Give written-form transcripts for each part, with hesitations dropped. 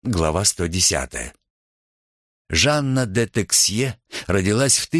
глава 110. Жанна де Тексье родилась в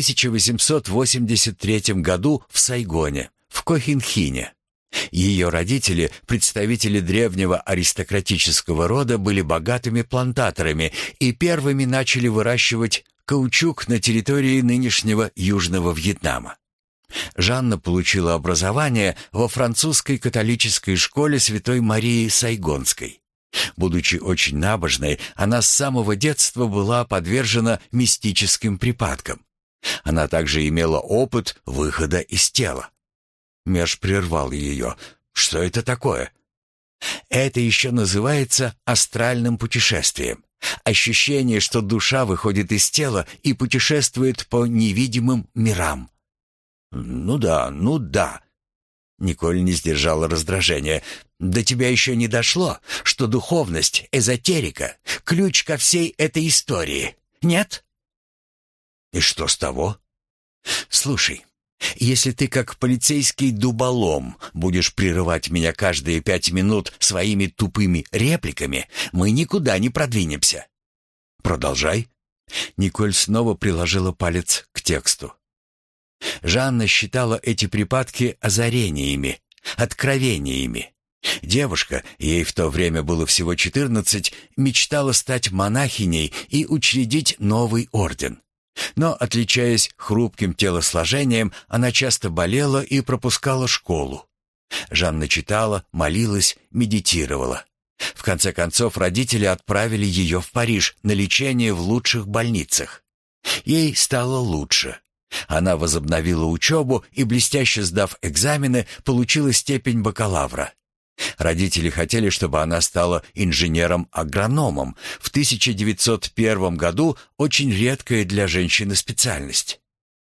1883 году в Сайгоне, в Кохинхине. Ее родители, представители древнего аристократического рода, были богатыми плантаторами и первыми начали выращивать каучук на территории нынешнего Южного Вьетнама. Жанна получила образование во французской католической школе Святой Марии Сайгонской. Будучи очень набожной, она с самого детства была подвержена мистическим припадкам. Она также имела опыт выхода из тела. Меж прервал ее. «Что это такое?» «Это еще называется астральным путешествием. Ощущение, что душа выходит из тела и путешествует по невидимым мирам». «Ну да». Николь не сдержала раздражения. «До тебя еще не дошло, что духовность, эзотерика — ключ ко всей этой истории, нет?» «И что с того?» «Слушай, если ты как полицейский дуболом будешь прерывать меня каждые 5 минут своими тупыми репликами, мы никуда не продвинемся». «Продолжай». Николь снова приложила палец к тексту. Жанна считала эти припадки озарениями, откровениями. Девушка, ей в то время было всего 14, мечтала стать монахиней и учредить новый орден. Но, отличаясь хрупким телосложением, она часто болела и пропускала школу. Жанна читала, молилась, медитировала. В конце концов, родители отправили ее в Париж на лечение в лучших больницах. Ей стало лучше. Она возобновила учебу и, блестяще сдав экзамены, получила степень бакалавра. Родители хотели, чтобы она стала инженером-агрономом. В 1901 году очень редкая для женщины специальность.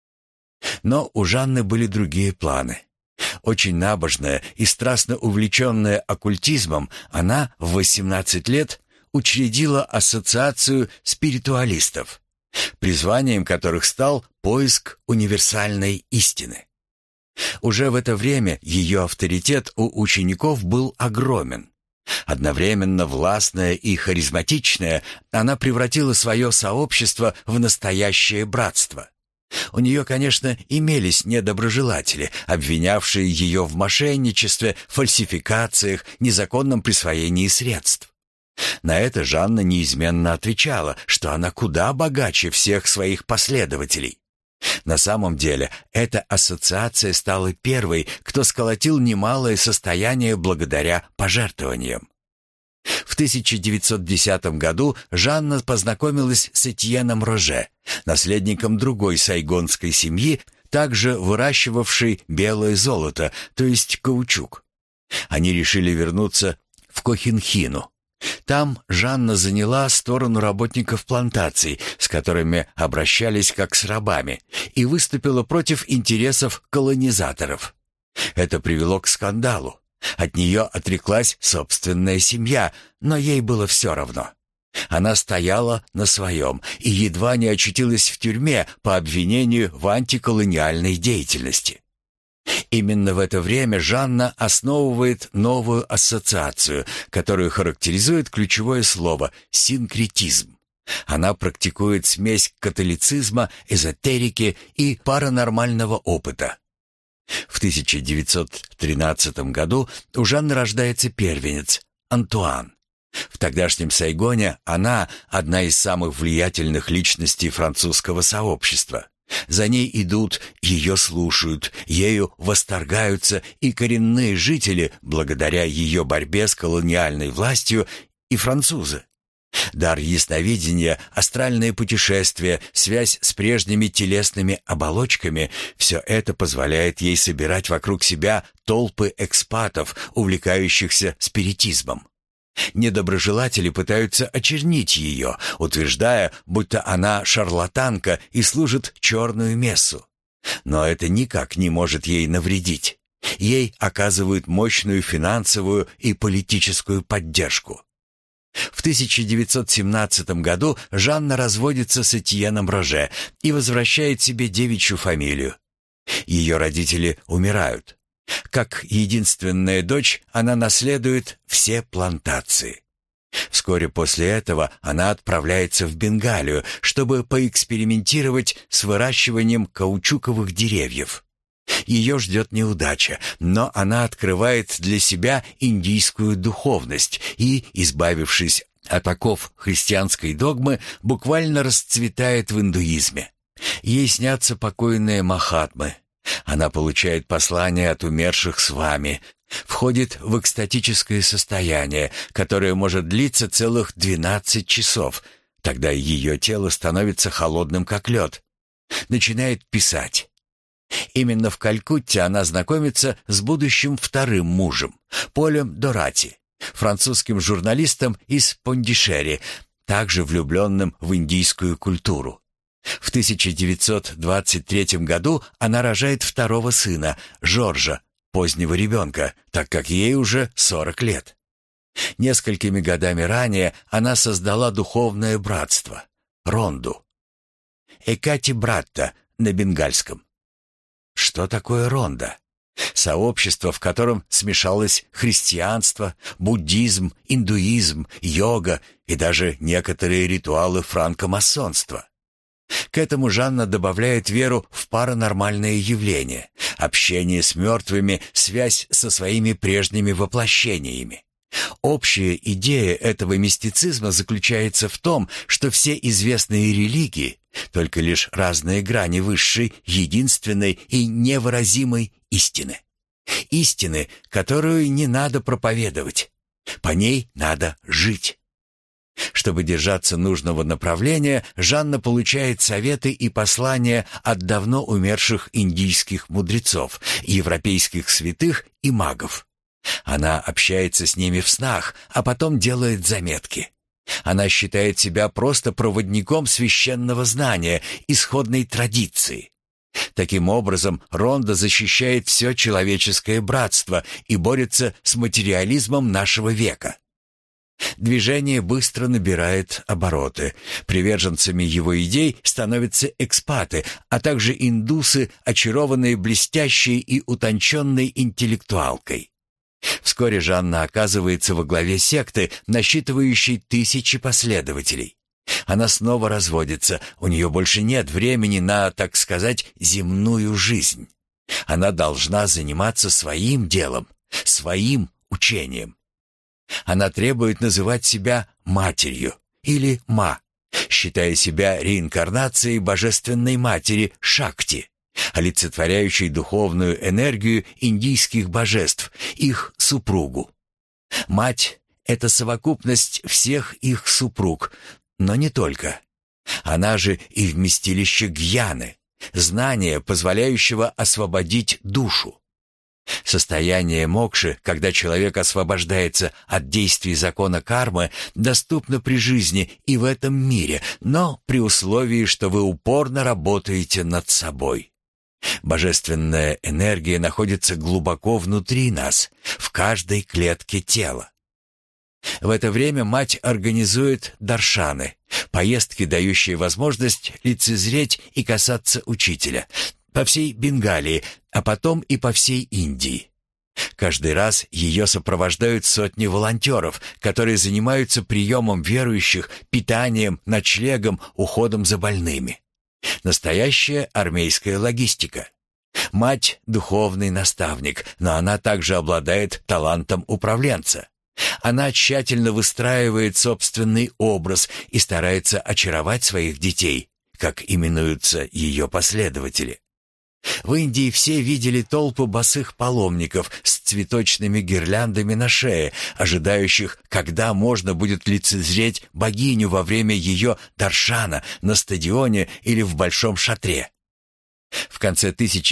Но у Жанны были другие планы. Очень набожная и страстно увлеченная оккультизмом, она в 18 лет учредила ассоциацию спиритуалистов, призванием которых стал поиск универсальной истины. Уже в это время ее авторитет у учеников был огромен. Одновременно властная и харизматичная, она превратила свое сообщество в настоящее братство. У нее, конечно, имелись недоброжелатели, обвинявшие ее в мошенничестве, фальсификациях, незаконном присвоении средств. На это Жанна неизменно отвечала, что она куда богаче всех своих последователей. На самом деле, эта ассоциация стала первой, кто сколотил немалое состояние благодаря пожертвованиям. В 1910 году Жанна познакомилась с Этьеном Роже, наследником другой сайгонской семьи, также выращивавшей белое золото, то есть каучук. Они решили вернуться в Кохинхину. Там Жанна заняла сторону работников плантаций, с которыми обращались как с рабами, и выступила против интересов колонизаторов. Это привело к скандалу. От нее отреклась собственная семья, но ей было все равно. Она стояла на своем и едва не очутилась в тюрьме по обвинению в антиколониальной деятельности. Именно в это время Жанна основывает новую ассоциацию, которую характеризует ключевое слово «синкретизм». Она практикует смесь католицизма, эзотерики и паранормального опыта. В 1913 году у Жанны рождается первенец Антуан. В тогдашнем Сайгоне она одна из самых влиятельных личностей французского сообщества. За ней идут, ее слушают, ею восторгаются и коренные жители, благодаря ее борьбе с колониальной властью, и французы. Дар ясновидения, астральные путешествия, связь с прежними телесными оболочками — все это позволяет ей собирать вокруг себя толпы экспатов, увлекающихся спиритизмом. Недоброжелатели пытаются очернить ее, утверждая, будто она шарлатанка и служит черную мессу. Но это никак не может ей навредить. Ей оказывают мощную финансовую и политическую поддержку. В 1917 году Жанна разводится с Этьеном Роже и возвращает себе девичью фамилию. Ее родители умирают. Как единственная дочь, она наследует все плантации. Вскоре после этого она отправляется в Бенгалию, чтобы поэкспериментировать с выращиванием каучуковых деревьев. Ее ждет неудача, но она открывает для себя индийскую духовность и, избавившись от оков христианской догмы, буквально расцветает в индуизме. Ей снятся покойные махатмы. Она получает послания от умерших свами, входит в экстатическое состояние, которое может длиться целых 12 часов. Тогда ее тело становится холодным, как лед. Начинает писать. Именно в Калькутте она знакомится с будущим вторым мужем, Полем Дорати, французским журналистом из Пондишери, также влюбленным в индийскую культуру. В 1923 году она рожает второго сына, Жоржа, позднего ребенка, так как ей уже 40 лет. Несколькими годами ранее она создала духовное братство — Ронду. Экати Братта на бенгальском. Что такое Ронда? Сообщество, в котором смешалось христианство, буддизм, индуизм, йога и даже некоторые ритуалы франкомасонства. К этому Жанна добавляет веру в паранормальные явления, общение с мертвыми, связь со своими прежними воплощениями. Общая идея этого мистицизма заключается в том, что все известные религии — только лишь разные грани высшей, единственной и невыразимой истины. Истины, которую не надо проповедовать. По ней надо жить. Чтобы держаться нужного направления, Жанна получает советы и послания от давно умерших индийских мудрецов, европейских святых и магов. Она общается с ними в снах, а потом делает заметки. Она считает себя просто проводником священного знания, исходной традиции. Таким образом, Ронда защищает все человеческое братство и борется с материализмом нашего века. Движение быстро набирает обороты. Приверженцами его идей становятся экспаты, а также индусы, очарованные блестящей и утонченной интеллектуалкой. Вскоре Жанна оказывается во главе секты, насчитывающей тысячи последователей. Она снова разводится, у нее больше нет времени на, так сказать, земную жизнь. Она должна заниматься своим делом, своим учением. Она требует называть себя матерью или ма, считая себя реинкарнацией божественной матери Шакти, олицетворяющей духовную энергию индийских божеств, их супругу. Мать — это совокупность всех их супруг, но не только. Она же и вместилище гьяны, знания, позволяющего освободить душу. Состояние мокши, когда человек освобождается от действий закона кармы, доступно при жизни и в этом мире, но при условии, что вы упорно работаете над собой. Божественная энергия находится глубоко внутри нас, в каждой клетке тела. В это время мать организует даршаны, поездки, дающие возможность лицезреть и касаться учителя, по всей Бенгалии, а потом и по всей Индии. Каждый раз ее сопровождают сотни волонтеров, которые занимаются приемом верующих, питанием, ночлегом, уходом за больными. Настоящая армейская логистика. Мать — духовный наставник, но она также обладает талантом управленца. Она тщательно выстраивает собственный образ и старается очаровать своих детей, как именуются ее последователи. В Индии все видели толпу босых паломников с цветочными гирляндами на шее, ожидающих, когда можно будет лицезреть богиню во время ее даршана на стадионе или в большом шатре. В конце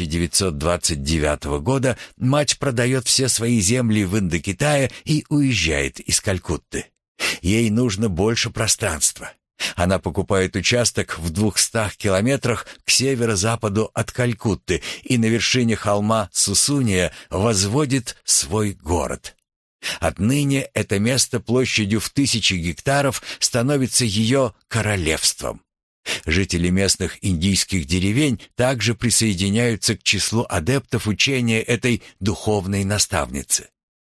1929 года мать продает все свои земли в Индокитае и уезжает из Калькутты. Ей нужно больше пространства. Она покупает участок в 200 километрах к северо-западу от Калькутты и на вершине холма Сусуния возводит свой город. Отныне это место площадью в 1000 гектаров становится ее королевством. Жители местных индийских деревень также присоединяются к числу адептов учения этой духовной наставницы.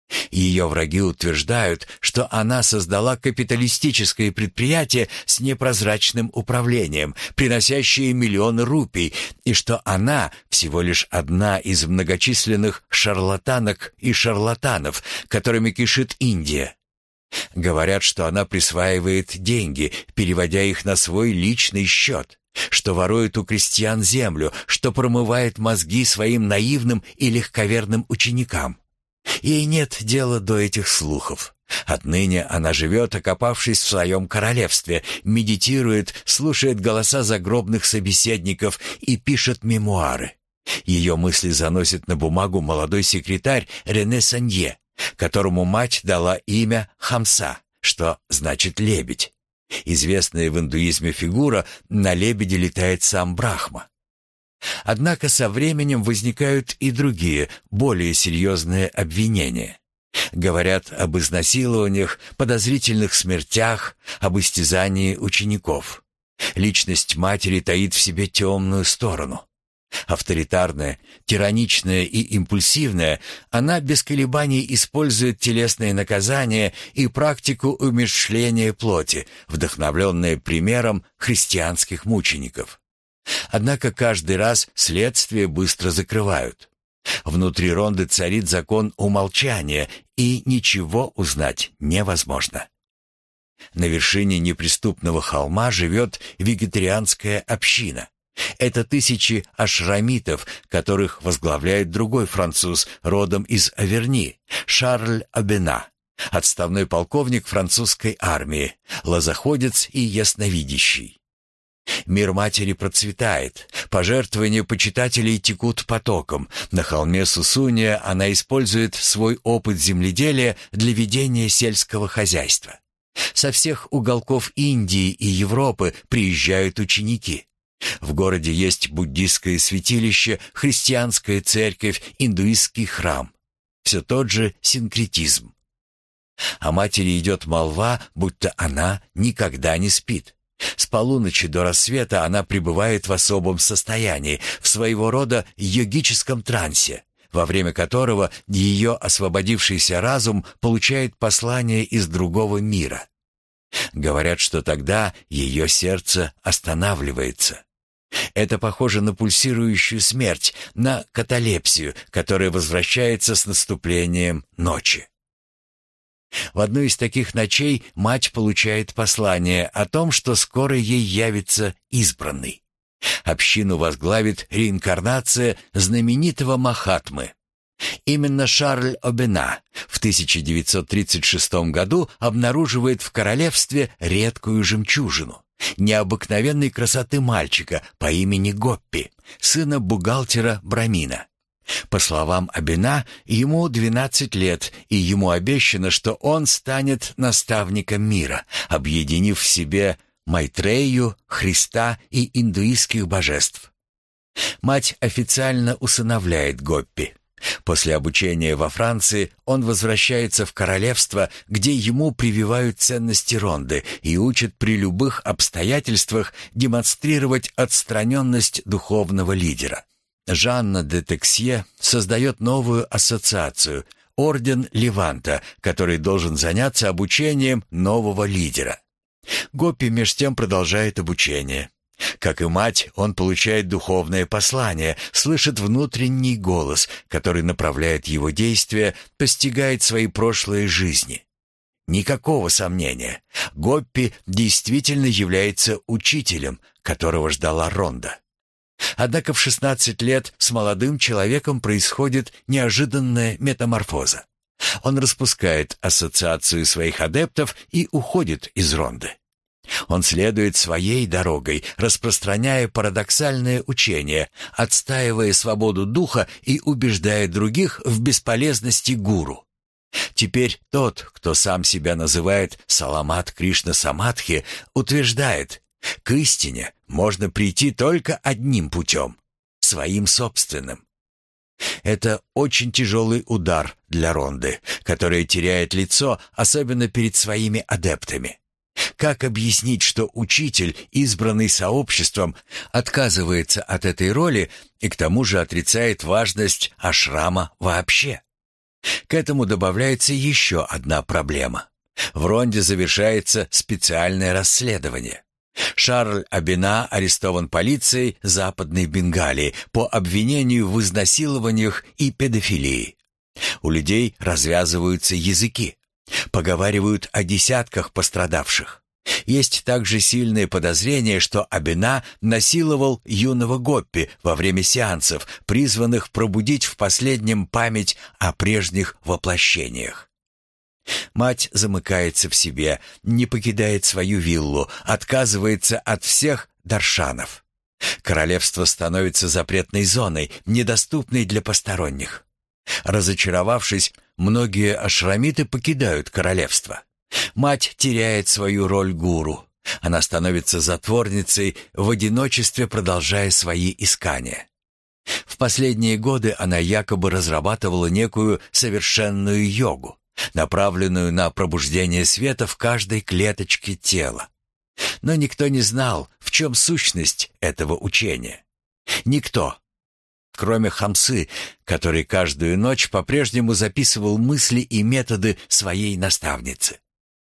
Ее враги утверждают, что она создала капиталистическое предприятие с непрозрачным управлением, приносящее миллионы рупий, и что она всего лишь одна из многочисленных шарлатанок и шарлатанов, которыми кишит Индия. Говорят, что она присваивает деньги, переводя их на свой личный счет, что ворует у крестьян землю, что промывает мозги своим наивным и легковерным ученикам. Ей нет дела до этих слухов. Отныне она живет, окопавшись в своем королевстве, медитирует, слушает голоса загробных собеседников и пишет мемуары. Ее мысли заносит на бумагу молодой секретарь Рене Санье, которому мать дала имя Хамса, что значит «лебедь». Известная в индуизме фигура, на лебеде летает сам Брахма. Однако со временем возникают и другие, более серьезные обвинения. Говорят об изнасилованиях, подозрительных смертях, об истязании учеников. Личность матери таит в себе темную сторону. Авторитарная, тираничная и импульсивная, она без колебаний использует телесные наказания и практику умерщвления плоти, вдохновленная примером христианских мучеников. Однако каждый раз следствие быстро закрывают. Внутри Ронды царит закон умолчания, и ничего узнать невозможно. На вершине неприступного холма живет вегетарианская община. Это тысячи ашрамитов, которых возглавляет другой француз, родом из Аверни, Шарль Обена, отставной полковник французской армии, лозоходец и ясновидящий. Мир матери процветает, пожертвования почитателей текут потоком. На холме Сусуния она использует свой опыт земледелия для ведения сельского хозяйства. Со всех уголков Индии и Европы приезжают ученики. В городе есть буддистское святилище, христианская церковь, индуистский храм. Все тот же синкретизм. О матери идет молва, будто она никогда не спит. С полуночи до рассвета она пребывает в особом состоянии, в своего рода йогическом трансе, во время которого ее освободившийся разум получает послание из другого мира. Говорят, что тогда ее сердце останавливается. Это похоже на пульсирующую смерть, на каталепсию, которая возвращается с наступлением ночи. В одну из таких ночей мать получает послание о том, что скоро ей явится избранный. Общину возглавит реинкарнация знаменитого Махатмы. Именно Шарль Обена в 1936 году обнаруживает в королевстве редкую жемчужину, необыкновенной красоты мальчика по имени Гоппи, сына бухгалтера Брамина. По словам Обена, ему 12 лет, и ему обещано, что он станет наставником мира, объединив в себе Майтрею, Христа и индуистских божеств. Мать официально усыновляет Гоппи. После обучения во Франции он возвращается в королевство, где ему прививают ценности Ронды и учат при любых обстоятельствах демонстрировать отстраненность духовного лидера. Жанна де Тексье создает новую ассоциацию – Орден Леванта, который должен заняться обучением нового лидера. Гоппи меж тем продолжает обучение. Как и мать, он получает духовное послание, слышит внутренний голос, который направляет его действия, постигает свои прошлые жизни. Никакого сомнения, Гоппи действительно является учителем, которого ждала Ронда. Однако в 16 лет с молодым человеком происходит неожиданная метаморфоза. Он распускает ассоциацию своих адептов и уходит из Ронды. Он следует своей дорогой, распространяя парадоксальное учение, отстаивая свободу духа и убеждая других в бесполезности гуру. Теперь тот, кто сам себя называет Саламат Кришна Самадхи, утверждает, к истине можно прийти только одним путем — своим собственным. Это очень тяжелый удар для Ронды, которая теряет лицо, особенно перед своими адептами. Как объяснить, что учитель, избранный сообществом, отказывается от этой роли и к тому же отрицает важность ашрама вообще? К этому добавляется еще одна проблема. В Ронде завершается специальное расследование. Шарль Абена арестован полицией Западной Бенгалии по обвинению в изнасилованиях и педофилии. У людей развязываются языки. Поговаривают о десятках пострадавших. Есть также сильные подозрения, что Абена насиловал юного Гоппи во время сеансов, призванных пробудить в последнем память о прежних воплощениях. Мать замыкается в себе, не покидает свою виллу, отказывается от всех даршанов. Королевство становится запретной зоной, недоступной для посторонних. Разочаровавшись, многие ашрамиты покидают королевство. Мать теряет свою роль гуру. Она становится затворницей, в одиночестве продолжая свои искания. В последние годы она якобы разрабатывала некую совершенную йогу, направленную на пробуждение света в каждой клеточке тела. Но никто не знал, в чем сущность этого учения. Никто, кроме Хамсы, который каждую ночь по-прежнему записывал мысли и методы своей наставницы.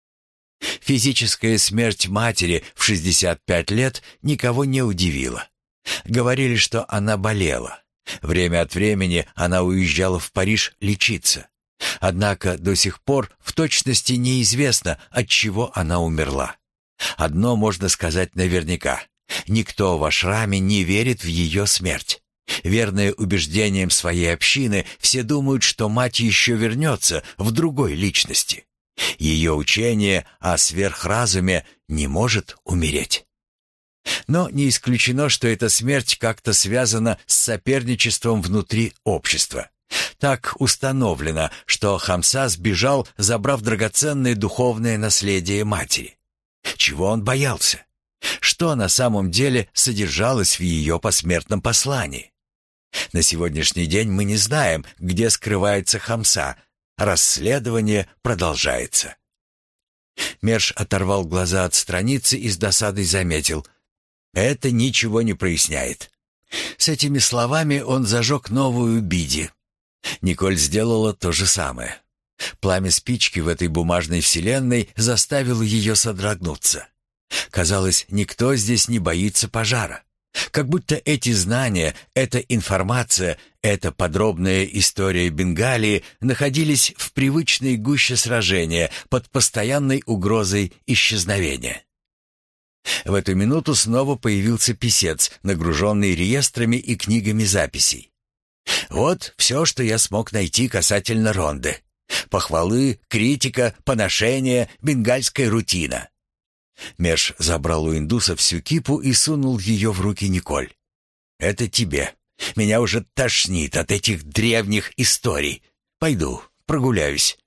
Физическая смерть матери в 65 лет никого не удивила. Говорили, что она болела. Время от времени она уезжала в Париж лечиться. Однако до сих пор в точности неизвестно, от чего она умерла. Одно можно сказать наверняка: никто в ашраме не верит в ее смерть. Верные убеждениям своей общины, все думают, что мать еще вернется в другой личности. Ее учение о сверхразуме не может умереть. Но не исключено, что эта смерть как-то связана с соперничеством внутри общества. Так установлено, что Хамса сбежал, забрав драгоценное духовное наследие матери. Чего он боялся? Что на самом деле содержалось в ее посмертном послании? На сегодняшний день мы не знаем, где скрывается Хамса. Расследование продолжается. Мерш оторвал глаза от страницы и с досадой заметил: это ничего не проясняет. С этими словами он зажег новую биди. Николь сделала то же самое. Пламя спички в этой бумажной вселенной заставило ее содрогнуться. Казалось, никто здесь не боится пожара. Как будто эти знания, эта информация, эта подробная история Бенгалии находились в привычной гуще сражения под постоянной угрозой исчезновения. В эту минуту снова появился писец, нагруженный реестрами и книгами записей. Вот все, что я смог найти касательно Ронды. Похвалы, критика, поношение, бенгальская рутина. Мерш забрал у индуса всю кипу и сунул ее в руки Николь. «Это тебе. Меня уже тошнит от этих древних историй. Пойду, прогуляюсь».